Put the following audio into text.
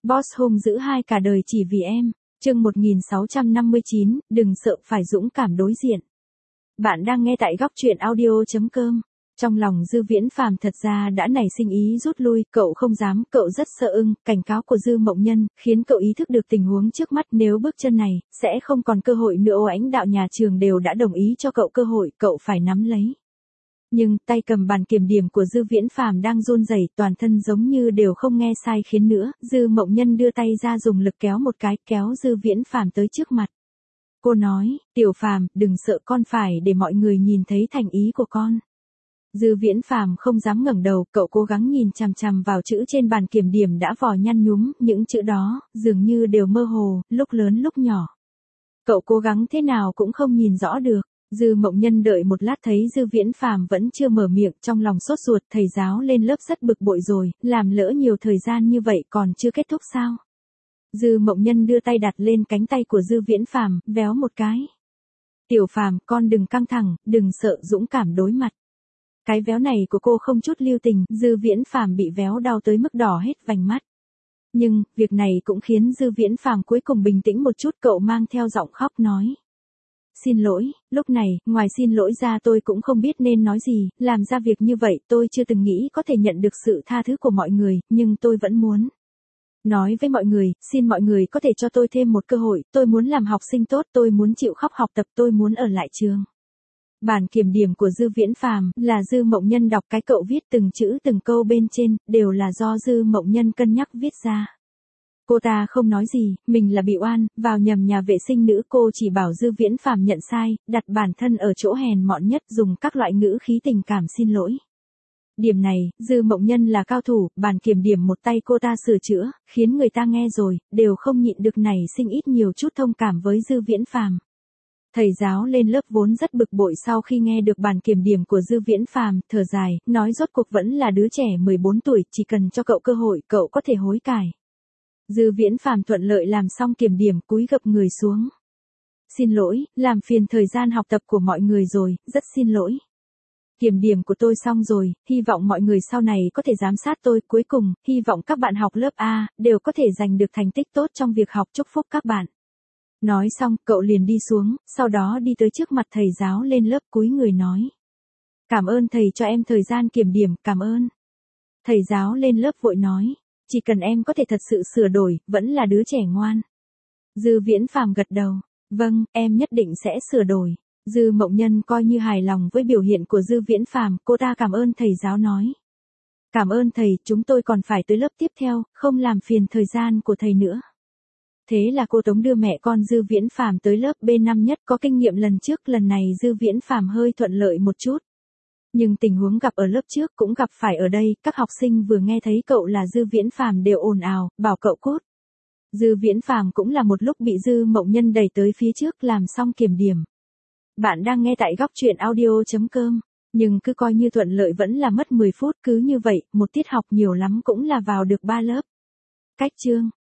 Boss hung dữ hai cả đời chỉ vì em. Chương 1659, đừng sợ phải dũng cảm đối diện. Bạn đang nghe tại góc truyện audio.com. Trong lòng Dư Viễn Phàm thật ra đã nảy sinh ý rút lui, cậu không dám, cậu rất sợ cảnh cáo của Dư Mộng Nhân, khiến cậu ý thức được tình huống trước mắt, nếu bước chân này, sẽ không còn cơ hội nữa. Lãnh đạo nhà trường đều đã đồng ý cho cậu cơ hội, cậu phải nắm lấy. Nhưng, tay cầm bàn kiểm điểm của Dư Viễn Phàm đang run rẩy, toàn thân giống như đều không nghe sai khiến nữa. Dư Mộng Nhân đưa tay ra dùng lực kéo một cái, kéo Dư Viễn Phàm tới trước mặt. Cô nói, Tiểu Phàm, đừng sợ, con phải để mọi người nhìn thấy thành ý của con. Dư Viễn Phàm không dám ngẩng đầu, cậu cố gắng nhìn chằm chằm vào chữ trên bàn kiểm điểm đã vò nhăn nhúm, những chữ đó, dường như đều mơ hồ, lúc lớn lúc nhỏ. Cậu cố gắng thế nào cũng không nhìn rõ được. Dư Mộng Nhân đợi một lát thấy Dư Viễn Phàm vẫn chưa mở miệng, trong lòng sốt ruột, thầy giáo lên lớp rất bực bội rồi, làm lỡ nhiều thời gian như vậy còn chưa kết thúc sao? Dư Mộng Nhân đưa tay đặt lên cánh tay của Dư Viễn Phàm, véo một cái. Tiểu Phàm, con đừng căng thẳng, đừng sợ, dũng cảm đối mặt. Cái véo này của cô không chút lưu tình, Dư Viễn Phàm bị véo đau tới mức đỏ hết vành mắt. Nhưng, việc này cũng khiến Dư Viễn Phàm cuối cùng bình tĩnh một chút, cậu mang theo giọng khóc nói. Xin lỗi, lúc này, ngoài xin lỗi ra tôi cũng không biết nên nói gì, làm ra việc như vậy tôi chưa từng nghĩ có thể nhận được sự tha thứ của mọi người, nhưng tôi vẫn muốn nói với mọi người, xin mọi người có thể cho tôi thêm một cơ hội, tôi muốn làm học sinh tốt, tôi muốn chịu khóc học tập, tôi muốn ở lại trường. Bản kiểm điểm của Dư Viễn Phàm là Dư Mộng Nhân đọc, cái cậu viết từng chữ từng câu bên trên, đều là do Dư Mộng Nhân cân nhắc viết ra. Cô ta không nói gì, mình là bị oan, vào nhầm nhà vệ sinh nữ, cô chỉ bảo Dư Viễn Phàm nhận sai, đặt bản thân ở chỗ hèn mọn nhất, dùng các loại ngữ khí tình cảm xin lỗi. Điểm này, Dư Mộng Nhân là cao thủ, bản kiểm điểm một tay cô ta sửa chữa, khiến người ta nghe rồi, đều không nhịn được nảy sinh ít nhiều chút thông cảm với Dư Viễn Phàm. Thầy giáo lên lớp vốn rất bực bội sau khi nghe được bản kiểm điểm của Dư Viễn Phàm, thở dài, nói rốt cuộc vẫn là đứa trẻ 14 tuổi, chỉ cần cho cậu cơ hội, cậu có thể hối cải. Dư Viễn Phàm thuận lợi làm xong kiểm điểm, cúi gập người xuống. Xin lỗi, làm phiền thời gian học tập của mọi người rồi, rất xin lỗi. Kiểm điểm của tôi xong rồi, hy vọng mọi người sau này có thể giám sát tôi, cuối cùng, hy vọng các bạn học lớp A, đều có thể giành được thành tích tốt trong việc học, chúc phúc các bạn. Nói xong, cậu liền đi xuống, sau đó đi tới trước mặt thầy giáo lên lớp, cúi người nói. Cảm ơn thầy cho em thời gian kiểm điểm, cảm ơn. Thầy giáo lên lớp vội nói. Chỉ cần em có thể thật sự sửa đổi, vẫn là đứa trẻ ngoan. Dư Viễn Phàm gật đầu. Vâng, em nhất định sẽ sửa đổi. Dư Mộng Nhân coi như hài lòng với biểu hiện của Dư Viễn Phàm, cô ta cảm ơn thầy giáo nói. Cảm ơn thầy, chúng tôi còn phải tới lớp tiếp theo, không làm phiền thời gian của thầy nữa. Thế là cô Tống đưa mẹ con Dư Viễn Phàm tới lớp B5 nhất, có kinh nghiệm lần trước, lần này Dư Viễn Phàm hơi thuận lợi một chút. Nhưng tình huống gặp ở lớp trước cũng gặp phải ở đây, các học sinh vừa nghe thấy cậu là Dư Viễn Phàm đều ồn ào, bảo cậu cút. Dư Viễn Phàm cũng là một lúc bị Dư Mộng Nhân đẩy tới phía trước làm xong kiểm điểm. Bạn đang nghe tại góc truyện audio.com, nhưng cứ coi như thuận lợi vẫn là mất 10 phút, cứ như vậy, một tiết học nhiều lắm cũng là vào được 3 lớp. Cách chương